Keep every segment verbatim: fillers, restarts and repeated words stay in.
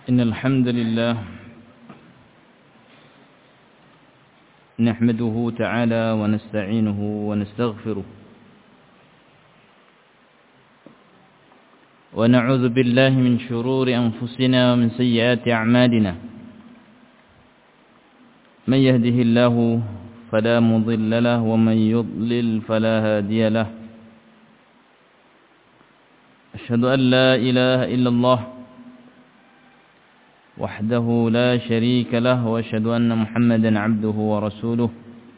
إن الحمد لله نحمده تعالى ونستعينه ونستغفره ونعوذ بالله من شرور أنفسنا ومن سيئات أعمالنا من يهده الله فلا مضل له ومن يضلل فلا هادي له أشهد أن لا إله إلا الله وحده لا شريك له وأشهد أن محمدا عبده ورسوله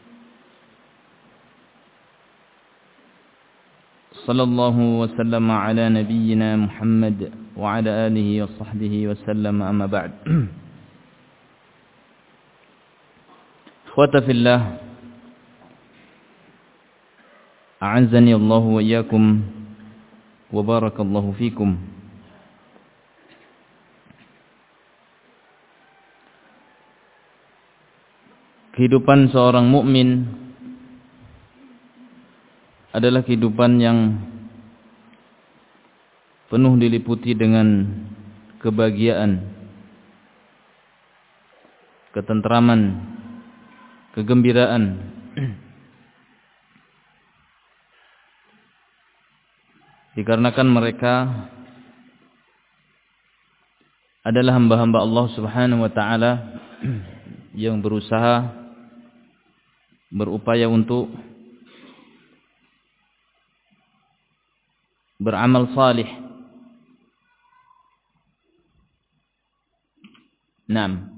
صلى الله وسلم على نبينا محمد وعلى آله وصحبه وسلم أما بعد. إخوة في الله أعزني الله وإياكم وبارك الله فيكم. Kehidupan seorang mukmin adalah kehidupan yang penuh diliputi dengan kebahagiaan, ketentraman, kegembiraan. Dikarenakan mereka adalah hamba-hamba Allah Subhanahu wa taala yang berusaha berupaya untuk beramal salih. Naam.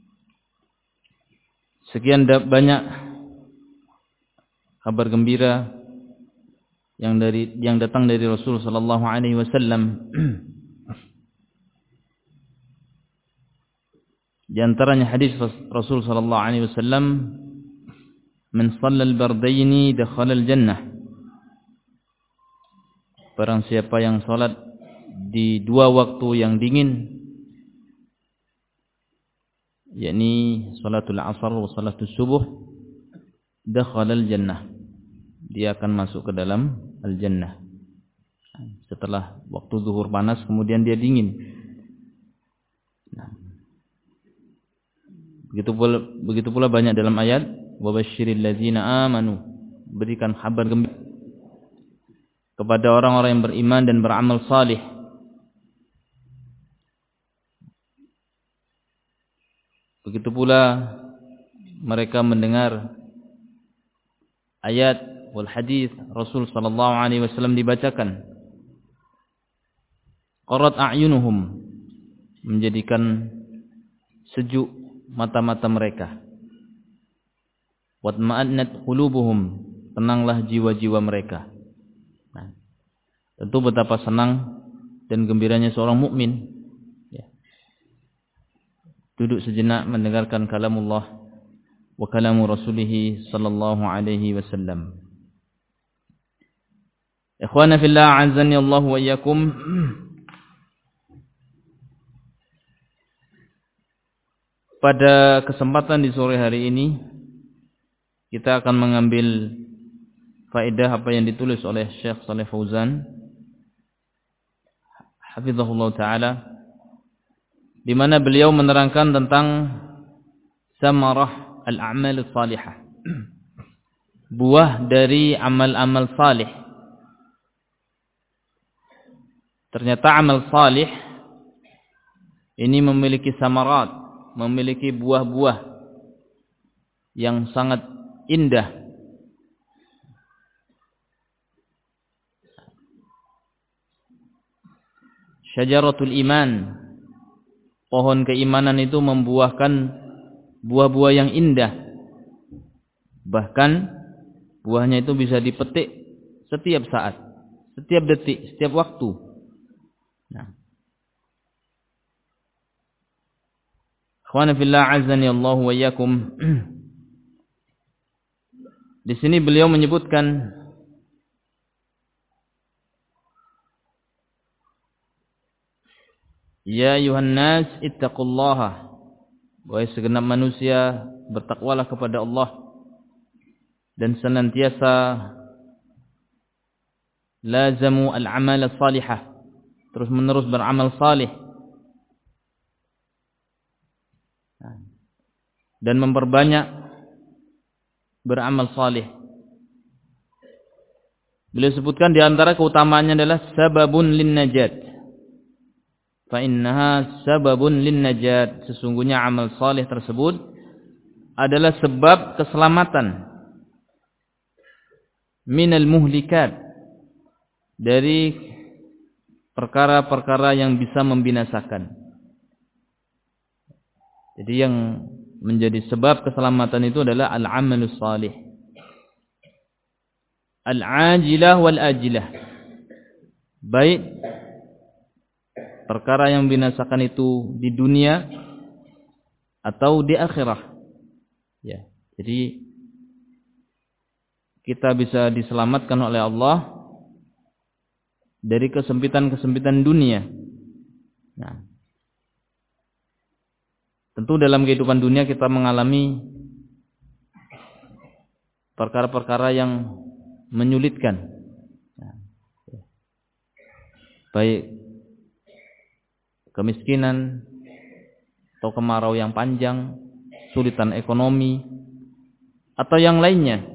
Sekian banyak kabar gembira yang dari yang datang dari Rasul sallallahu alaihi wasallam. Di antaranya hadis Rasul sallallahu alaihi wasallam, "Man shalla al-bardaini dakhala al-jannah." Barang siapa yang salat di dua waktu yang dingin, yakni salatul asar wa salatul subuh, dakhala al-jannah. Dia akan masuk ke dalam al-jannah. Setelah waktu zuhur panas, kemudian dia dingin. Nah, begitu pula, begitu pula banyak dalam ayat, wa basyiril ladzina amanu, berikan kabar gembira kepada orang-orang yang beriman dan beramal salih. Begitu pula mereka mendengar ayat wal hadis Rasul sallallahu alaihi wasallam dibacakan, qarat a'yunuhum, menjadikan sejuk mata-mata mereka, watma'annat qulubuhum, tenanglah jiwa-jiwa mereka. Nah, tentu betapa senang dan gembiranya seorang mukmin, ya, duduk sejenak mendengarkan kalamullah wa kalamu rasulih sallallahu alaihi wasallam. Ikhwana fillah, a'azzani Allah wa iyyakum. Pada kesempatan di sore hari ini kita akan mengambil faedah apa yang ditulis oleh Syekh Shalih Fauzan hafizahullah taala, di mana beliau menerangkan tentang samarah al-a'mal as-salihah, buah dari amal-amal salih. Ternyata amal salih ini memiliki samarat, memiliki buah-buah yang sangat indah. Syajaratul iman, pohon keimanan itu membuahkan buah-buah yang indah. Bahkan buahnya itu bisa dipetik setiap saat, setiap detik, setiap waktu. Nah, ikhwana fillah, azani Allah wa iyyakum. Di sini beliau menyebutkan ya ayuhan nas ittaqullaha, wahai segenap manusia bertakwalah kepada Allah dan senantiasa lazamu al-amal as-salihah, terus menerus beramal salih. dan memperbanyak beramal salih. Beliau sebutkan di antara keutamaannya adalah sababun lin najat. Fa innaha sababun lin najat. Sesungguhnya amal salih tersebut adalah sebab keselamatan minal muhlikat, dari perkara-perkara yang bisa membinasakan. Jadi yang menjadi sebab keselamatan itu adalah al-amalus salih. Al-ajilah wal-ajilah. Baik perkara yang membinasakan itu di dunia atau di akhirat. Ya. Jadi kita bisa diselamatkan oleh Allah dari kesempitan-kesempitan dunia. Nah, tentu dalam kehidupan dunia kita mengalami perkara-perkara yang menyulitkan, baik kemiskinan atau kemarau yang panjang, kesulitan ekonomi atau yang lainnya.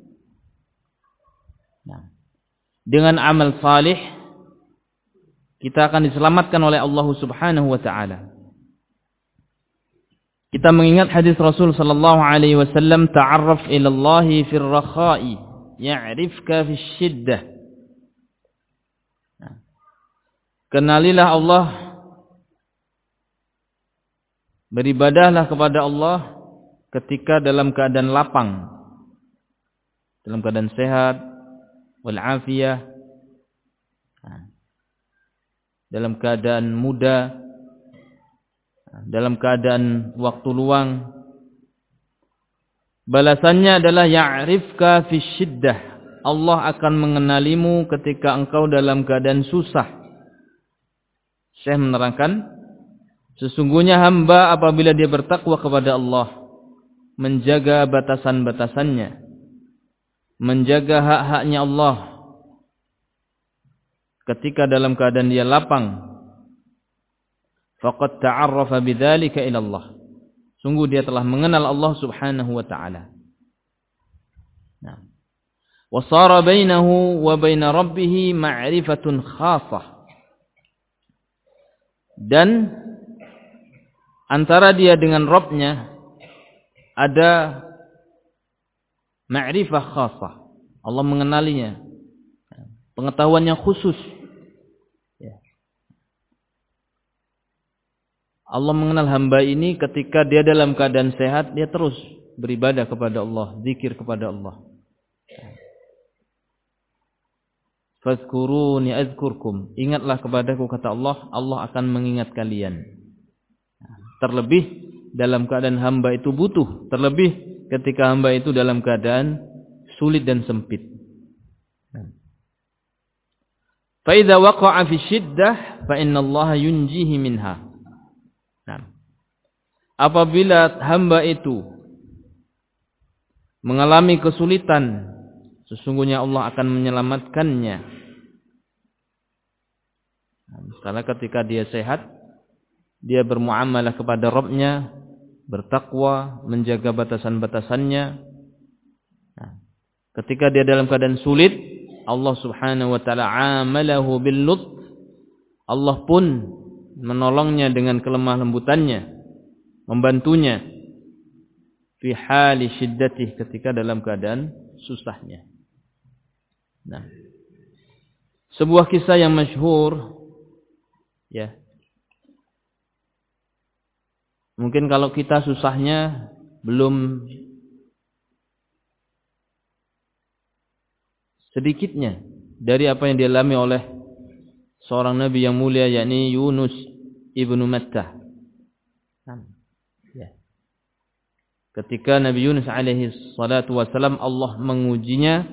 Nah, dengan amal salih kita akan diselamatkan oleh Allah Subhanahu wa taala. Kita mengingat hadis Rasul sallallahu alaihi wasallam, ta'arraf ila Allah fil rakha'i ya'rifka fis shiddah. Nah, kenalilah Allah, beribadahlah kepada Allah ketika dalam keadaan lapang, dalam keadaan sehat, wal afiyah, dalam keadaan muda, dalam keadaan waktu luang. Balasannya adalah ya'rifka fi syiddah. Allah akan mengenalimu ketika engkau dalam keadaan susah. Syekh menerangkan, sesungguhnya hamba apabila dia bertakwa kepada Allah, menjaga batasan-batasannya, menjaga hak-haknya Allah, ketika dalam keadaan dia lapang, faqad ta'arrafa bidzalika ila Allah. Sungguh dia telah mengenal Allah Subhanahu wa taala. Nah, wa sara bainahu wa baina rabbih ma'rifatun khassah. Dan antara dia dengan Rabb-nya ada ma'rifah khassah. Allah mengenalinya, pengetahuan yang khusus. Allah mengenal hamba ini ketika dia dalam keadaan sehat, dia terus beribadah kepada Allah, zikir kepada Allah. Fazkuruni azkurkum. Ingatlah kepadaku, kata Allah, Allah akan mengingat kalian. Terlebih dalam keadaan hamba itu butuh, terlebih ketika hamba itu dalam keadaan sulit dan sempit. Fa idza waqa'a fi syiddah fa inna Allah yunjihi minha. Nah, apabila hamba itu mengalami kesulitan, sesungguhnya Allah akan menyelamatkannya. Nah, misalnya ketika dia sehat, dia bermuamalah kepada Rabb-nya, bertakwa, menjaga batasan-batasannya. Nah, ketika dia dalam keadaan sulit, Allah Subhanahu wa taala amalahu bil lutf. Allah pun menolongnya dengan kelemah lembutannya, membantunya fi hali syiddatih, ketika dalam keadaan susahnya. Nah, sebuah kisah yang masyhur, ya. Mungkin kalau kita susahnya belum sedikitnya dari apa yang dialami oleh seorang nabi yang mulia, yakni Yunus ibnu Mattah. Ya. Ketika Nabi Yunus alaihi salatu wasalam, Allah mengujinya,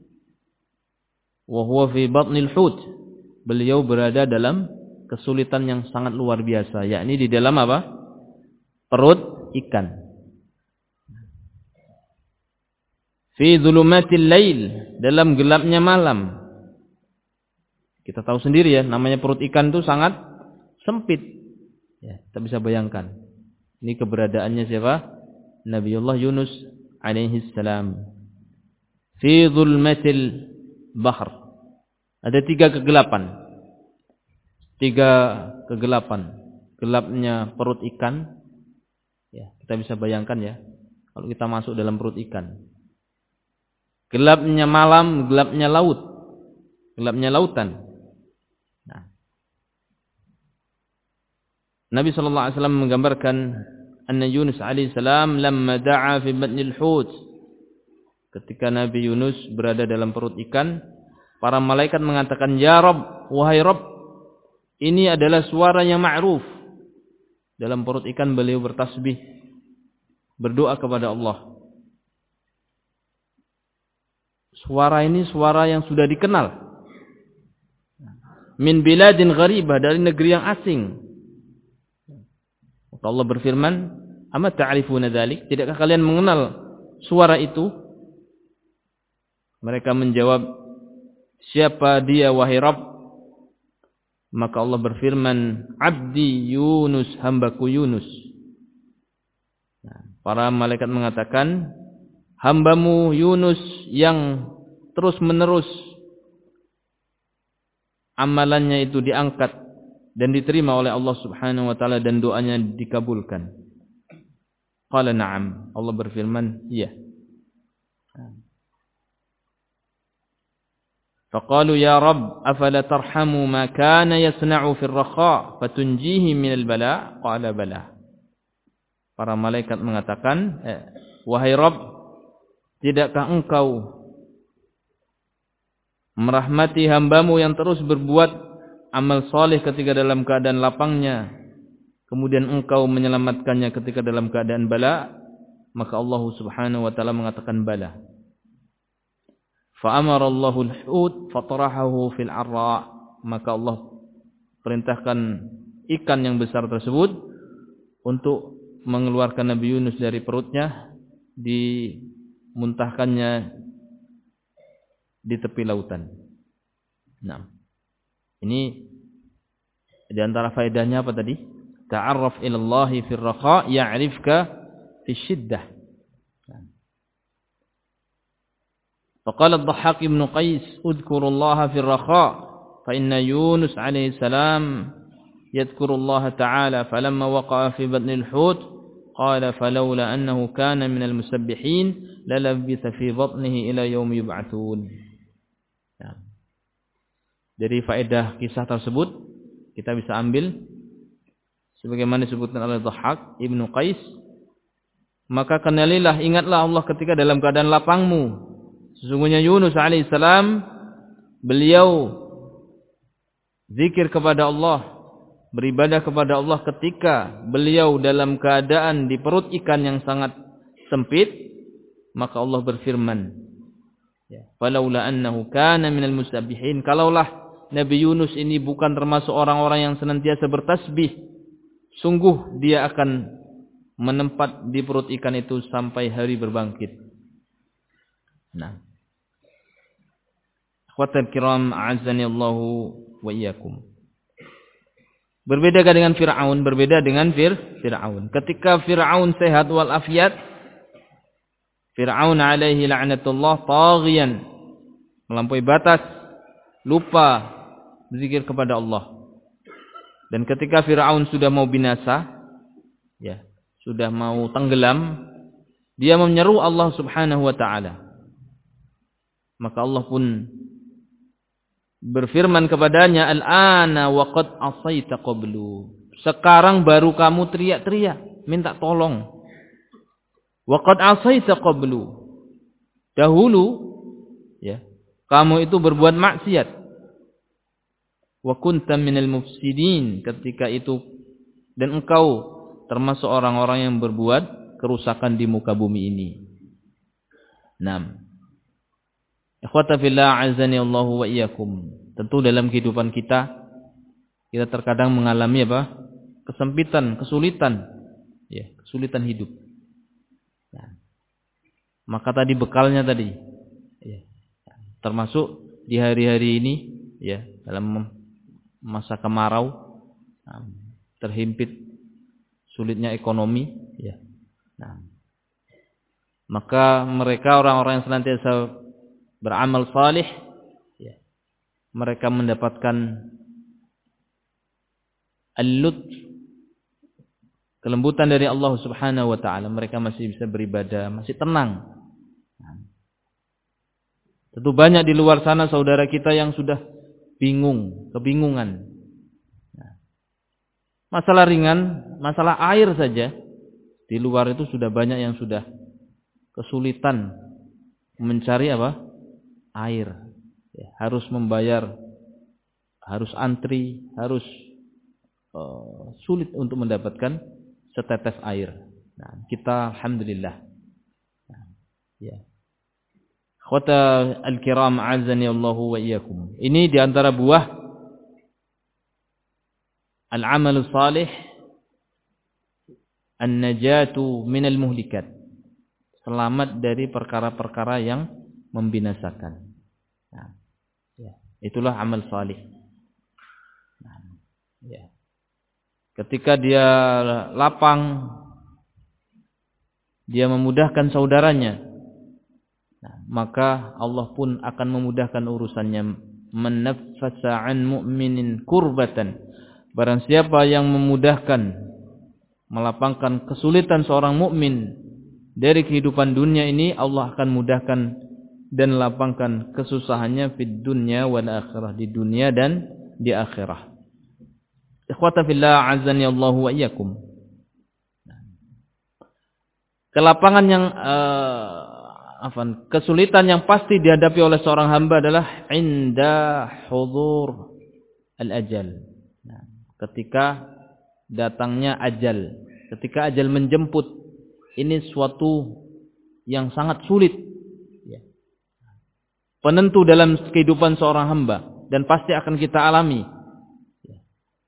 wa huwa fi batnil hut. Beliau berada dalam kesulitan yang sangat luar biasa, yakni di dalam apa? Perut ikan. Fi dhulumatil lail, dalam gelapnya malam. Kita tahu sendiri ya, namanya perut ikan itu sangat sempit. Ya, kita bisa bayangkan. Ini keberadaannya siapa? Nabiullah Yunus alaihi salam. Fi dhulmatil bahr. Ada tiga kegelapan. Tiga kegelapan. Gelapnya perut ikan. Ya, kita bisa bayangkan ya, kalau kita masuk dalam perut ikan. Gelapnya malam, gelapnya laut. Gelapnya lautan. Nah. Nabi sallallahu alaihi wasallam menggambarkan anna Yunus alaihi salam lamma da'a fi batnil hut. Ketika Nabi Yunus berada dalam perut ikan, para malaikat mengatakan, "Ya Rabb, wahai Rabb, ini adalah suara yang ma'ruf." Dalam perut ikan beliau bertasbih, berdoa kepada Allah. Suara ini suara yang sudah dikenal. Min biladin gharibah, dari negeri yang asing. Allah berfirman, "Ama ta'rifuna dzalik?" Tidakkah kalian mengenal suara itu? Mereka menjawab, "Siapa dia wahai Rabb?" Maka Allah berfirman, "Abdi Yunus, hambaku Yunus." Nah, para malaikat mengatakan, "Hambamu Yunus yang terus-menerus amalannya itu diangkat dan diterima oleh Allah Subhanahu wa taala dan doanya dikabulkan." Qala na'am. Allah berfirman, "Iya." Faqalu ya Rabb afala tarhamu ma kana yasna'u fil rakha fatunjihi minal bala? Qala bala. Para malaikat mengatakan, eh, "Wahai Rabb, tidakkah engkau merahmati hambamu yang terus berbuat amal saleh ketika dalam keadaan lapangnya, kemudian engkau menyelamatkannya ketika dalam keadaan bala?" Maka Allah Subhanahu wa taala mengatakan bala. Fa amara Allahu al-hut fatarahahu fil arra. Maka Allah perintahkan ikan yang besar tersebut untuk mengeluarkan Nabi Yunus dari perutnya, dimuntahkannya di tepi lautan. Nah, ini di antara faedahnya apa tadi? Ta'arraf ila Allah fi ar-rakha ya'rifka fi syiddah. Faqala ad-Dhahhak ibn Qais, "Udhkuru Allah fi ar-rakha, fa inna Yunus alaihi salam yadhkuru Allah ta'ala, falamma waqa'a fi batni al-hut, qala falawla annahu kana min al-musabbihin lalabitha fi batnihi ila yaumi yub'atsun." Dari faedah kisah tersebut kita bisa ambil sebagaimana disebutkan oleh Dhahhak Ibnu Qais, maka kenalilah, ingatlah Allah ketika dalam keadaan lapangmu. Sesungguhnya Yunus alaihissalam, beliau zikir kepada Allah, beribadah kepada Allah ketika beliau dalam keadaan di perut ikan yang sangat sempit. Maka Allah berfirman, "Falaula annahu kana minal musabbihin." Kalaulah Nabi Yunus ini bukan termasuk orang-orang yang senantiasa bertasbih, sungguh dia akan menempat di perut ikan itu sampai hari berbangkit. Nah, akhwatal kiram, a'azzani Allahu wa iyyakum. Berbeda dengan Fir'aun, berbeda dengan Fir Fir'aun. Ketika Fir'aun sehat wal afiat, Fir'aun alaihi la'natullah taghiyan, melampaui batas, lupa berzikir kepada Allah. Dan ketika Fir'aun sudah mau binasa, ya, sudah mau tenggelam, dia menyeru Allah Subhanahu wa taala. Maka Allah pun berfirman kepadanya, "Al-ana wa qad asaita qablu." Sekarang baru kamu teriak-teriak minta tolong. Wa qad asaita qablu. Dahulu ya, kamu itu berbuat maksiat. Wa kunta minal mufsidin, ketika itu dan engkau termasuk orang-orang yang berbuat kerusakan di muka bumi ini. enam. Ikhwata fillah, azani Allahu wa iyyakum. Tentu dalam kehidupan kita, kita terkadang mengalami apa? Kesempitan, kesulitan, ya, kesulitan hidup. Nah, maka tadi bekalnya tadi, ya, termasuk di hari-hari ini, ya, dalam masa kemarau, nah, terhimpit sulitnya ekonomi, ya. Nah, maka mereka orang-orang yang senantiasa beramal salih, ya, mereka mendapatkan al-lutf, kelembutan dari Allah Subhanahu wa taala. Mereka masih bisa beribadah, masih tenang. Tentu banyak di luar sana saudara kita yang sudah bingung, kebingungan. Masalah ringan, masalah air saja, di luar itu sudah banyak yang sudah kesulitan mencari apa? Air. Ya, harus membayar, harus antri, harus uh, sulit untuk mendapatkan setetes air. Nah, kita alhamdulillah. Nah, ya. Khota al-kiram azani Allahu wa iyyakum. Ini di antara buah al-amal salih, an-najatu minal muhlikat. Selamat dari perkara-perkara yang membinasakan. Nah, ya. Itulah amal salih. Nah, ya. Ketika dia lapang, dia memudahkan saudaranya, nah, maka Allah pun akan memudahkan urusannya. Man naffasa 'an mu'minin kurbatan, barang siapa yang memudahkan, melapangkan kesulitan seorang mukmin dari kehidupan dunia ini, Allah akan mudahkan dan lapangkan kesusahannya fid dunya wal akhirah, di dunia dan di akhirah. Ikhwata fillah azani Allahu wa iyyakum. Kelapangan yang uh, apa, kesulitan yang pasti dihadapi oleh seorang hamba adalah inda hudur al-ajal. Nah, ketika datangnya ajal, ketika ajal menjemput, ini suatu yang sangat sulit, ya, penentu dalam kehidupan seorang hamba, dan pasti akan kita alami. Ya.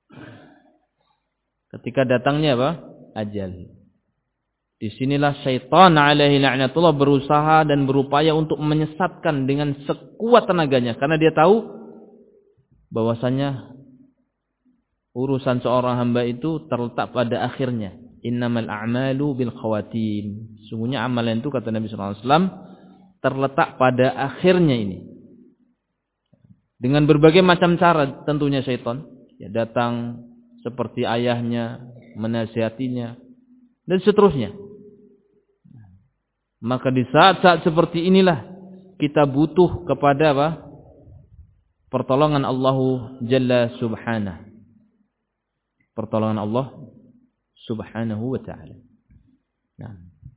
Ketika datangnya apa? Ajal. Disinilah syaitan alaihi la'natullah berusaha dan berupaya untuk menyesatkan dengan sekuat tenaganya, karena dia tahu bahwasanya urusan seorang hamba itu terletak pada akhirnya. Innamal a'malu bil khawatim. Sungguhnya amalan itu, kata Nabi sallallahu alaihi wasallam, terletak pada akhirnya ini. Dengan berbagai macam cara tentunya syaitan, ya, datang seperti ayahnya, menasihatinya, dan seterusnya. Maka di saat-saat seperti inilah kita butuh kepada apa? Pertolongan Allah Jalla Subhanahu. Pertolongan Allah Subhanahu wa ta'ala. Nah.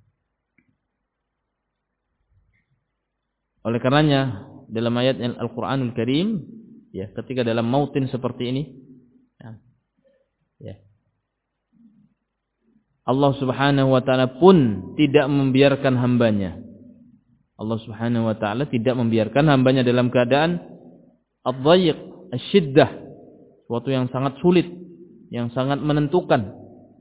Oleh karenanya dalam ayat Al-Qur'anul Karim, ya, ketika dalam mautin seperti ini, ya, ya, Allah Subhanahu wa ta'ala pun tidak membiarkan hambanya. Allah Subhanahu wa ta'ala tidak membiarkan hambanya dalam keadaan ad-dhayiq, asy-syiddah, suatu yang sangat sulit, yang sangat menentukan.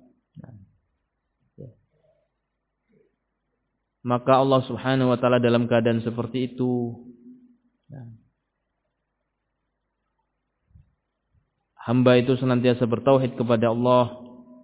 Maka Allah Subhanahu wa ta'ala dalam keadaan seperti itu, hamba itu senantiasa bertauhid kepada Allah,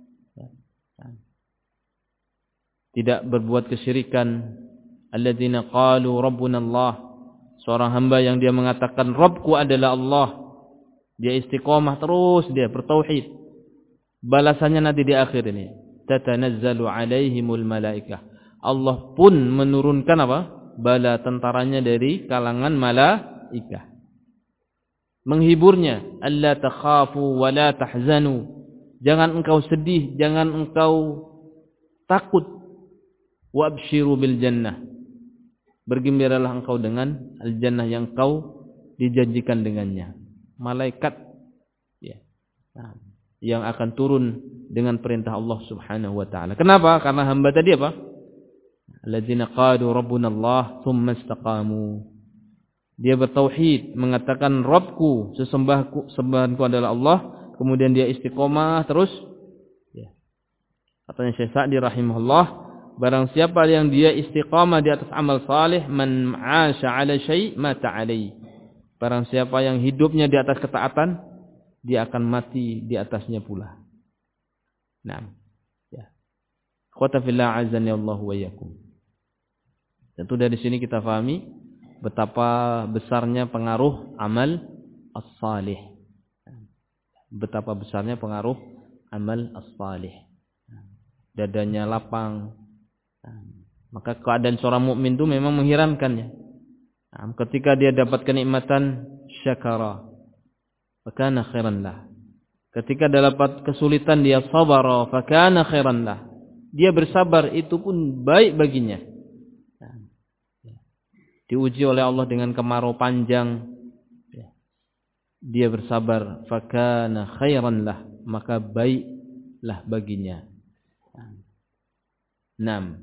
tidak berbuat kesyirikan. Alladzina qalu rabbuna Allah, seorang hamba yang dia mengatakan Rabbku adalah Allah, dia istiqomah terus, dia bertauhid. Balasannya nanti di akhir ini, tatanazzalu alaihimul malaikah, Allah pun menurunkan apa? Bala tentaranya dari kalangan malaikah, menghiburnya. Alla takhafu wa la tahzanu, jangan engkau sedih, jangan engkau takut. Wa abshiru bil jannah, bergembiralah engkau dengan al-jannah yang kau dijanjikan dengannya. Malaikat, ya, nah, yang akan turun dengan perintah Allah Subhanahu wa ta'ala. Kenapa? Karena hamba tadi apa? Alladzina qalu rabbuna Allah tsumma istaqamu. Dia bertauhid, mengatakan Rabbku, sesembahku, sembahanku adalah Allah, kemudian dia istiqomah terus, ya. Katanya Syekh Sa'di rahimahullah, barang siapa yang dia istiqamah di atas amal salih, man 'asha 'ala syai' mata 'alai. Barang siapa yang hidupnya di atas ketaatan, dia akan mati di atasnya pula. Nah, Ya. Ikhwata fillah azani Allah wa iyyakum. Tentu dari sini kita pahami betapa besarnya pengaruh amal as-salih. Betapa besarnya pengaruh amal as-salih. Dadanya lapang. Maka keadaan seorang mukmin itu memang mengherankan ya. Ketika dia dapat kenikmatan syakara, fakana khairan lah. Ketika dia dapat kesulitan dia sabara, fakana khairan lah. Dia bersabar itu pun baik baginya. Diuji oleh Allah dengan kemarau panjang, dia bersabar, fakana khairan lah, maka baiklah baginya. Naam.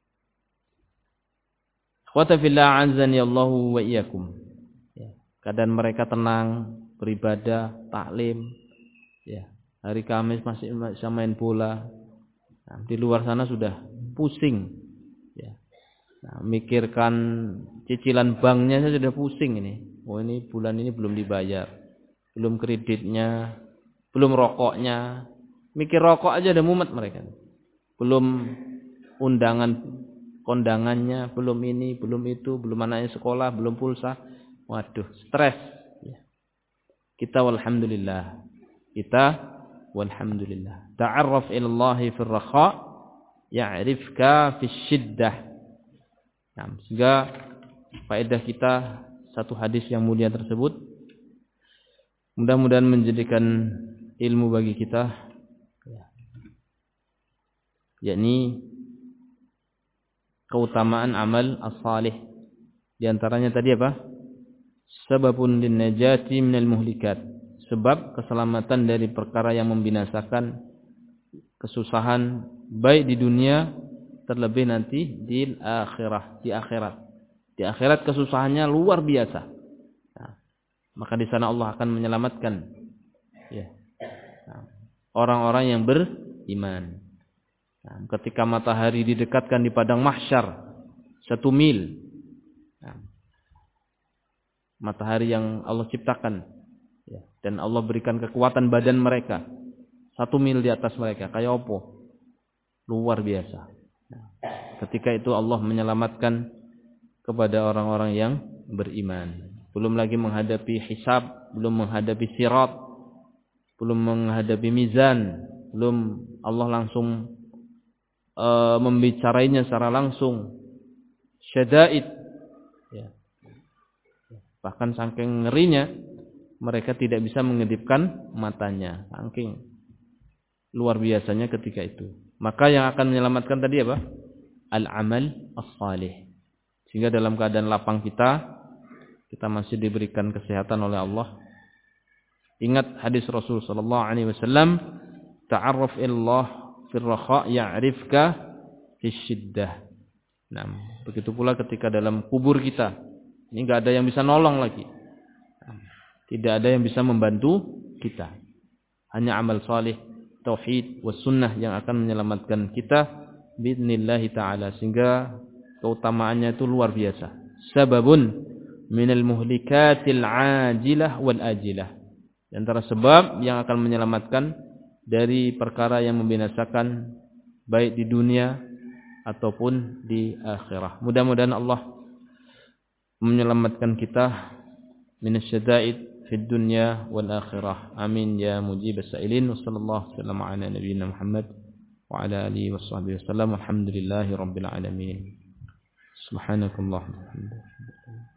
Ikhwata fillah azani Allahu wa iyyakum. Keadaan mereka tenang, beribadah, taklim, ya. Hari Kamis masih bisa main bola. Nah, di luar sana sudah pusing, ya. Nah, mikirkan cicilan banknya saya sudah pusing ini. Oh ini bulan ini belum dibayar, belum kreditnya, belum rokoknya. Mikir rokok aja udah mumet mereka. Belum undangan kondangannya, belum ini, belum itu, belum anaknya sekolah, belum pulsa. Waduh, stres. Kita walhamdulillah. Kita walhamdulillah. Ta'arraf ilallahi fil rakha, ya'rifka fis syiddah. Nah, sehingga faedah kita satu hadis yang mulia tersebut mudah-mudahan menjadikan ilmu bagi kita, yakni keutamaan amal as-salih. Di antaranya tadi apa? Sababun lin najati minal muhlikat, sebab keselamatan dari perkara yang membinasakan, kesusahan baik di dunia terlebih nanti di akhirat, di akhirat. Di akhirat kesusahannya luar biasa. Nah, maka di sana Allah akan menyelamatkan ya, nah, orang-orang yang beriman. Nah, ketika matahari didekatkan di padang mahsyar satu mil, nah, matahari yang Allah ciptakan ya, dan Allah berikan kekuatan badan mereka satu mil di atas mereka, kayak opo, luar biasa. Nah, ketika itu Allah menyelamatkan kepada orang-orang yang beriman. Belum lagi menghadapi hisab, belum menghadapi sirat, belum menghadapi mizan, belum Allah langsung uh, membicarainya secara langsung. Syada'id ya. Bahkan saking ngerinya mereka tidak bisa mengedipkan matanya, saking luar biasanya ketika itu. Maka yang akan menyelamatkan tadi apa? Al-amal as-salih. Sehingga dalam keadaan lapang kita, kita masih diberikan kesehatan oleh Allah. Ingat hadis Rasul sallallahu alaihi wasallam, ta'arraf ilallah fil rakha ya'rifka fis syiddah. Nah, begitu pula ketika dalam kubur kita, ini enggak ada yang bisa nolong lagi. Tidak ada yang bisa membantu kita. Hanya amal salih, tauhid was sunnah yang akan menyelamatkan kita biidznillah taala, sehingga keutamaannya itu luar biasa. Sababun minal muhlikatil ajilah wal ajilah. Di antara sebab yang akan menyelamatkan dari perkara yang membinasakan baik di dunia ataupun di akhirah. Mudah-mudahan Allah menyelamatkan kita minasyada'id fid dunya wal akhirah. Amin ya mujibas sa'ilin. Wassallallahu wasallam ala nabiyyina Muhammad wa ala alihi washabbihi wasallam. Alhamdulillahi rabbil alamin. Subhanakallahumma wa bihamdika.